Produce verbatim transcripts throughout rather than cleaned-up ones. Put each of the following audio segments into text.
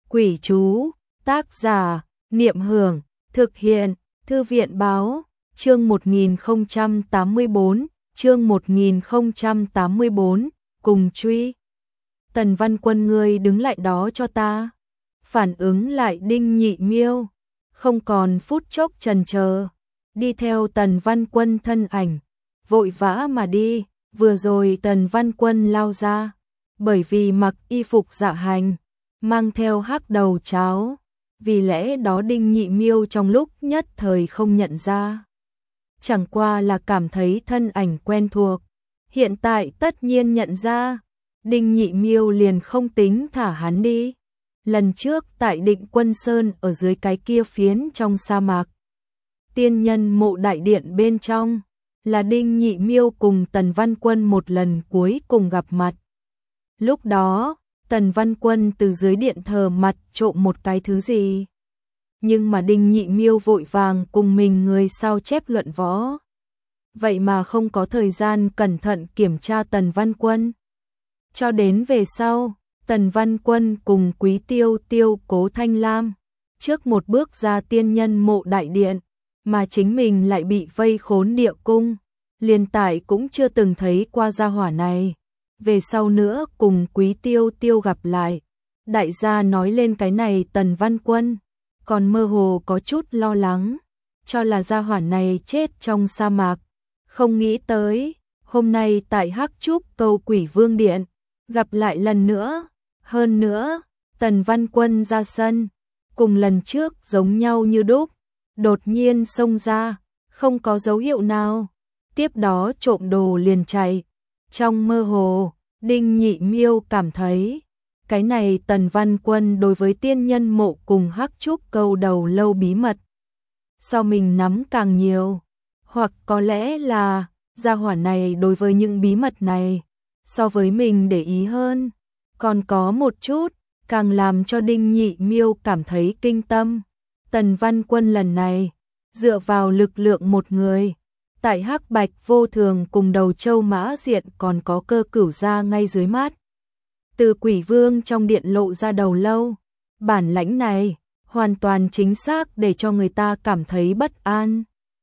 Quỷ chú, tác giả, Niệm Hưởng, thực hiện, Thư viện báo, chương một nghìn không trăm tám mươi tư, chương một nghìn không trăm tám mươi tư, cùng truy. Tần Văn Quân ngươi đứng lại đó cho ta. Phản ứng lại Đinh Nhị Miêu, không còn phút chốc chần chờ, đi theo Tần Văn Quân thân ảnh, vội vã mà đi. Vừa rồi Tần Văn Quân lao ra, bởi vì mặc y phục dạ hành, mang theo hắc đầu cháo, vì lẽ đó Đinh Nhị Miêu trong lúc nhất thời không nhận ra. Chẳng qua là cảm thấy thân ảnh quen thuộc, hiện tại tất nhiên nhận ra, Đinh Nhị Miêu liền không tính thả hắn đi. Lần trước tại Định Quân Sơn ở dưới cái kia phiến trong sa mạc, tiên nhân mộ đại điện bên trong, là Đinh Nhị Miêu cùng Tần Văn Quân một lần cuối cùng gặp mặt. Lúc đó, Tần Văn Quân từ dưới điện thờ mặt trộm một cái thứ gì. Nhưng mà Đinh Nhị Miêu vội vàng cùng mình người sao chép luận võ. Vậy mà không có thời gian cẩn thận kiểm tra Tần Văn Quân. Cho đến về sau, Tần Văn Quân cùng Quý Tiêu Tiêu Cố Thanh Lam, trước một bước ra tiên nhân mộ đại điện, mà chính mình lại bị vây khốn địa cung, liền tại cũng chưa từng thấy qua gia hỏa này. Về sau nữa cùng Quý Tiêu Tiêu gặp lại, đại gia nói lên cái này Tần Văn Quân, còn mơ hồ có chút lo lắng, cho là gia hỏa này chết trong sa mạc. Không nghĩ tới, hôm nay tại Hắc Trúc Câu Quỷ Vương Điện, gặp lại lần nữa. Hơn nữa, Tần Văn Quân ra sân, cùng lần trước giống nhau như đúc, đột nhiên xông ra, không có dấu hiệu nào, tiếp đó trộm đồ liền chạy. Trong mơ hồ, Đinh Nhị Miêu cảm thấy, cái này Tần Văn Quân đối với tiên nhân mộ cùng Hắc Trúc Câu đầu lâu bí mật, so mình nắm càng nhiều, hoặc có lẽ là gia hỏa này đối với những bí mật này, so với mình để ý hơn. Còn có một chút, càng làm cho Đinh Nhị Miêu cảm thấy kinh tâm. Tần Văn Quân lần này, dựa vào lực lượng một người, tại Hắc Bạch Vô Thường cùng Đầu Châu Mã Diện còn có Cơ Cửu gia ngay dưới mắt. Từ Quỷ Vương trong điện lộ ra đầu lâu, bản lãnh này, hoàn toàn chính xác để cho người ta cảm thấy bất an.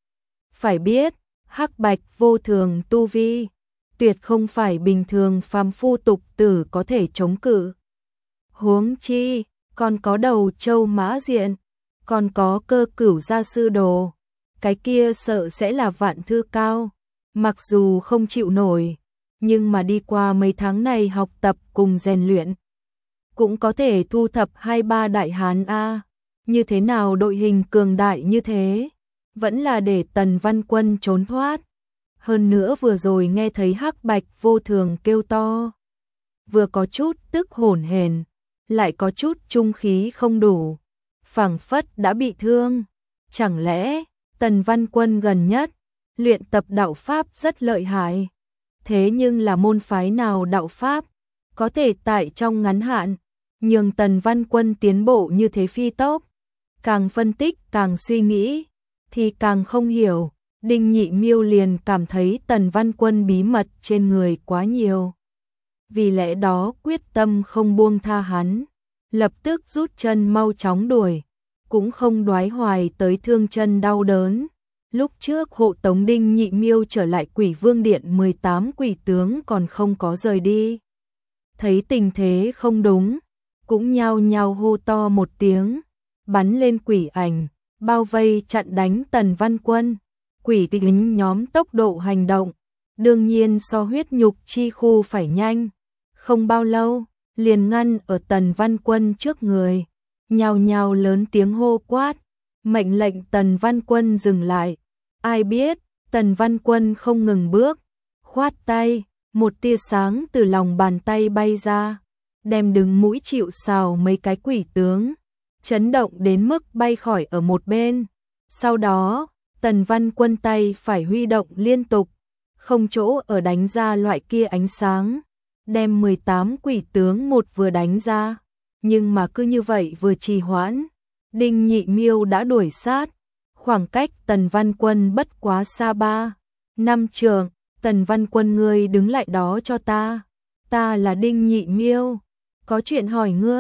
Phải biết, Hắc Bạch Vô Thường tu vi, tuyệt không phải bình thường phàm phu tục tử có thể chống cự. Huống chi, còn có Đầu Châu Mã Diện, còn có Cơ Cửu gia sư đồ, cái kia sợ sẽ là vạn thư cao. Mặc dù không chịu nổi, nhưng mà đi qua mấy tháng này học tập cùng rèn luyện, cũng có thể thu thập hai ba đại hán a. Như thế nào đội hình cường đại như thế, vẫn là để Tần Văn Quân trốn thoát. Hơn nữa vừa rồi nghe thấy Hắc Bạch Vô Thường kêu to, vừa có chút tức hổn hển, lại có chút trung khí không đủ, phảng phất đã bị thương. Chẳng lẽ Tần Văn Quân gần nhất luyện tập đạo pháp rất lợi hại? Thế nhưng là môn phái nào đạo pháp có thể tại trong ngắn hạn nhường Tần Văn Quân tiến bộ như thế phi tốc? Càng phân tích càng suy nghĩ thì càng không hiểu. Đinh Nhị Miêu liền cảm thấy Tần Văn Quân bí mật trên người quá nhiều, vì lẽ đó quyết tâm không buông tha hắn, lập tức rút chân mau chóng đuổi, cũng không đoái hoài tới thương chân đau đớn. Lúc trước hộ tống Đinh Nhị Miêu trở lại Quỷ Vương Điện, mười tám quỷ tướng còn không có rời đi, thấy tình thế không đúng, cũng nhao nhao hô to một tiếng, bắn lên quỷ ảnh, bao vây chặn đánh Tần Văn Quân. Quỷ lính nhóm tốc độ hành động, đương nhiên so huyết nhục chi khu phải nhanh, không bao lâu, liền ngăn ở Tần Văn Quân trước người, nhao nhao lớn tiếng hô quát, mệnh lệnh Tần Văn Quân dừng lại. Ai biết, Tần Văn Quân không ngừng bước, khoát tay, một tia sáng từ lòng bàn tay bay ra, đem đứng mũi chịu sào mấy cái quỷ tướng, chấn động đến mức bay khỏi ở một bên. Sau đó, Tần Văn Quân tay phải huy động liên tục, không chỗ ở đánh ra loại kia ánh sáng, đem mười tám quỷ tướng một vừa đánh ra. Nhưng mà cứ như vậy vừa trì hoãn, Đinh Nhị Miêu đã đuổi sát, khoảng cách Tần Văn Quân bất quá xa ba, năm trượng. Tần Văn Quân ngươi đứng lại đó cho ta, ta là Đinh Nhị Miêu, có chuyện hỏi ngươi.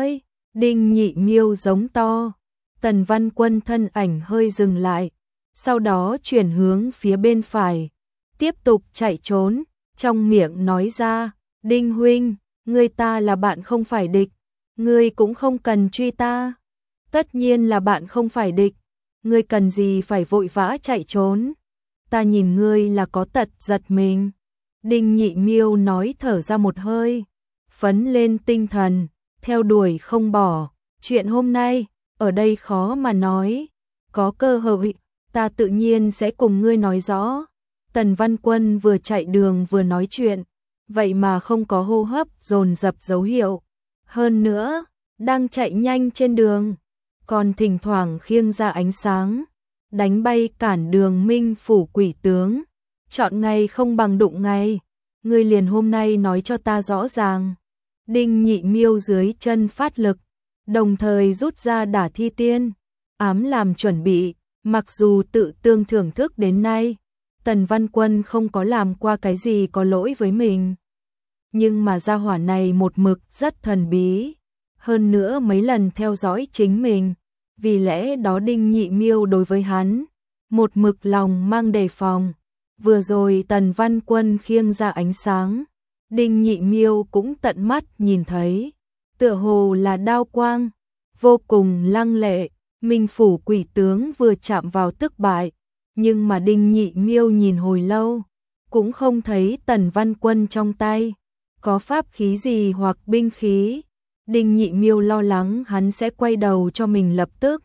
Đinh Nhị Miêu giống to. Tần Văn Quân thân ảnh hơi dừng lại, sau đó chuyển hướng phía bên phải, tiếp tục chạy trốn, trong miệng nói ra, Đinh huynh, ngươi ta là bạn không phải địch, ngươi cũng không cần truy ta. Tất nhiên là bạn không phải địch, ngươi cần gì phải vội vã chạy trốn, ta nhìn ngươi là có tật giật mình. Đinh Nhị Miêu nói thở ra một hơi, phấn lên tinh thần, theo đuổi không bỏ, chuyện hôm nay, ở đây khó mà nói, có cơ hội, ta tự nhiên sẽ cùng ngươi nói rõ. Tần Văn Quân vừa chạy đường vừa nói chuyện, vậy mà không có hô hấp dồn dập dấu hiệu. Hơn nữa, đang chạy nhanh trên đường, còn thỉnh thoảng khiêng ra ánh sáng, đánh bay cản đường Minh phủ quỷ tướng. Chọn ngày không bằng đụng ngày, ngươi liền hôm nay nói cho ta rõ ràng. Đinh Nhị Miêu dưới chân phát lực, đồng thời rút ra đả thi tiên, ám làm chuẩn bị, mặc dù tự tương thưởng thức đến nay, Tần Văn Quân không có làm qua cái gì có lỗi với mình. Nhưng mà gia hỏa này một mực rất thần bí, hơn nữa mấy lần theo dõi chính mình, vì lẽ đó Đinh Nhị Miêu đối với hắn, một mực lòng mang đề phòng. Vừa rồi Tần Văn Quân khiêng ra ánh sáng, Đinh Nhị Miêu cũng tận mắt nhìn thấy, tựa hồ là đao quang, vô cùng lăng lệ, Minh phủ quỷ tướng vừa chạm vào tức bại, nhưng mà Đinh Nhị Miêu nhìn hồi lâu, cũng không thấy Tần Văn Quân trong tay có pháp khí gì hoặc binh khí. Đinh Nhị Miêu lo lắng hắn sẽ quay đầu cho mình lập tức,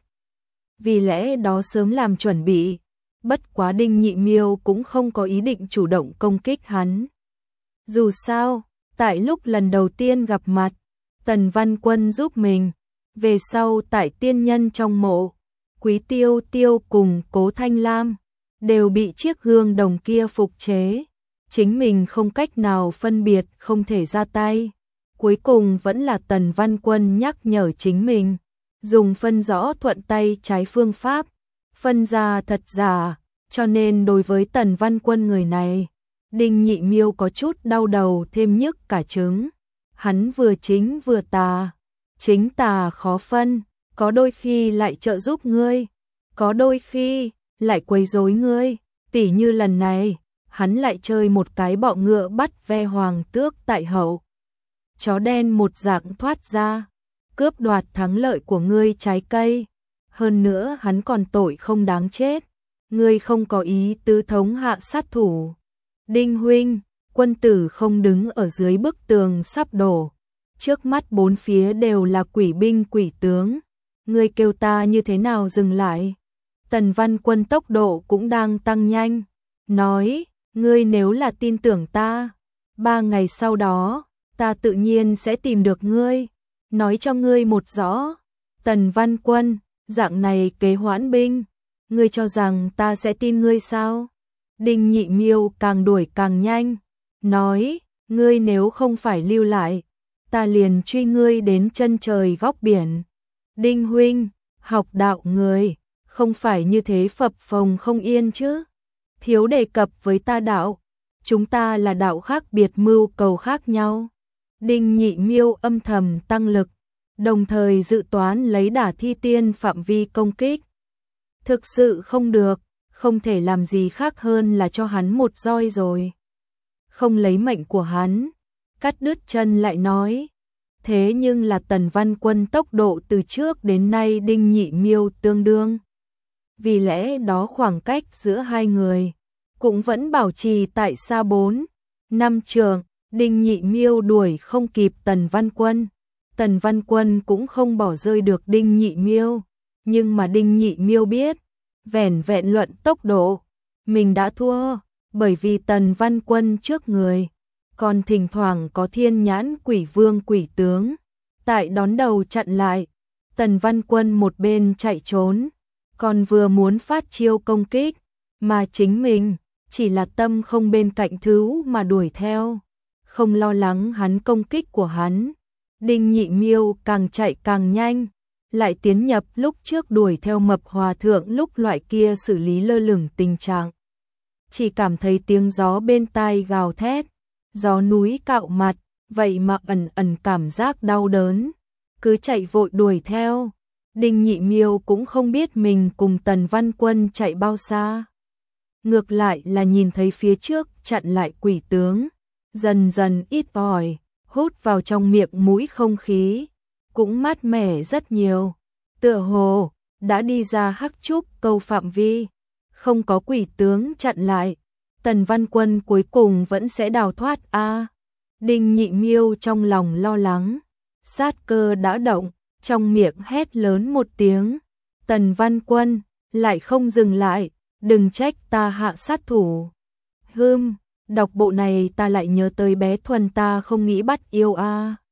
vì lẽ đó sớm làm chuẩn bị. Bất quá Đinh Nhị Miêu cũng không có ý định chủ động công kích hắn. Dù sao, tại lúc lần đầu tiên gặp mặt, Tần Văn Quân giúp mình, về sau tại tiên nhân trong mộ, Quý Tiêu Tiêu cùng Cố Thanh Lam đều bị chiếc gương đồng kia phục chế, chính mình không cách nào phân biệt, không thể ra tay. Cuối cùng vẫn là Tần Văn Quân nhắc nhở chính mình, dùng phân rõ thuận tay trái phương pháp, phân ra thật giả, cho nên đối với Tần Văn Quân người này, Đinh Nhị Miêu có chút đau đầu thêm nhức cả trứng. Hắn vừa chính vừa tà, chính tà khó phân, có đôi khi lại trợ giúp ngươi, có đôi khi lại quấy rối ngươi, tỉ như lần này, hắn lại chơi một cái bọ ngựa bắt ve hoàng tước tại hậu. Chó đen một dạng thoát ra, cướp đoạt thắng lợi của ngươi trái cây, hơn nữa hắn còn tội không đáng chết, ngươi không có ý tứ thống hạ sát thủ. Đinh huynh, quân tử không đứng ở dưới bức tường sắp đổ, trước mắt bốn phía đều là quỷ binh quỷ tướng, ngươi kêu ta như thế nào dừng lại? Tần Văn Quân tốc độ cũng đang tăng nhanh, nói, ngươi nếu là tin tưởng ta, ba ngày sau đó, ta tự nhiên sẽ tìm được ngươi, nói cho ngươi một rõ. Tần Văn Quân, dạng này kế hoãn binh, ngươi cho rằng ta sẽ tin ngươi sao? Đinh Nhị Miêu càng đuổi càng nhanh, nói, ngươi nếu không phải lưu lại, ta liền truy ngươi đến chân trời góc biển. Đinh huynh, học đạo người, không phải như thế phập phồng không yên chứ? Thiếu đề cập với ta đạo, chúng ta là đạo khác biệt mưu cầu khác nhau. Đinh Nhị Miêu âm thầm tăng lực, đồng thời dự toán lấy đả thi tiên phạm vi công kích. Thực sự không được, không thể làm gì khác hơn là cho hắn một roi rồi. Không lấy mệnh của hắn, cắt đứt chân lại nói. Thế nhưng là Tần Văn Quân tốc độ từ trước đến nay Đinh Nhị Miêu tương đương. Vì lẽ đó khoảng cách giữa hai người cũng vẫn bảo trì tại xa bốn, năm trường. Đinh Nhị Miêu đuổi không kịp Tần Văn Quân, Tần Văn Quân cũng không bỏ rơi được Đinh Nhị Miêu, nhưng mà Đinh Nhị Miêu biết, vẻn vẹn luận tốc độ, mình đã thua, bởi vì Tần Văn Quân trước người, còn thỉnh thoảng có thiên nhãn quỷ vương quỷ tướng, tại đón đầu chặn lại. Tần Văn Quân một bên chạy trốn, còn vừa muốn phát chiêu công kích, mà chính mình chỉ là tâm không bên cạnh thứ mà đuổi theo, không lo lắng hắn công kích của hắn. Đinh Nhị Miêu càng chạy càng nhanh, lại tiến nhập lúc trước đuổi theo Mập Hòa Thượng lúc loại kia xử lý lơ lửng tình trạng. Chỉ cảm thấy tiếng gió bên tai gào thét, gió núi cạo mặt, vậy mà ẩn ẩn cảm giác đau đớn. cứ chạy vội đuổi theo. Đinh Nhị Miêu cũng không biết mình cùng Tần Văn Quân chạy bao xa. Ngược lại là nhìn thấy phía trước chặn lại quỷ tướng, dần dần ít ỏi, hút vào trong miệng mũi không khí, cũng mát mẻ rất nhiều. Tựa hồ đã đi ra Hắc Trúc Câu phạm vi, không có quỷ tướng chặn lại, Tần Văn Quân cuối cùng vẫn sẽ đào thoát a. À, Đinh Nhị Miêu trong lòng lo lắng, sát cơ đã động, trong miệng hét lớn một tiếng. Tần Văn Quân lại không dừng lại, đừng trách ta hạ sát thủ. Hừm, đọc bộ này ta lại nhớ tới bé Thuần ta không nghĩ bắt yêu a. À.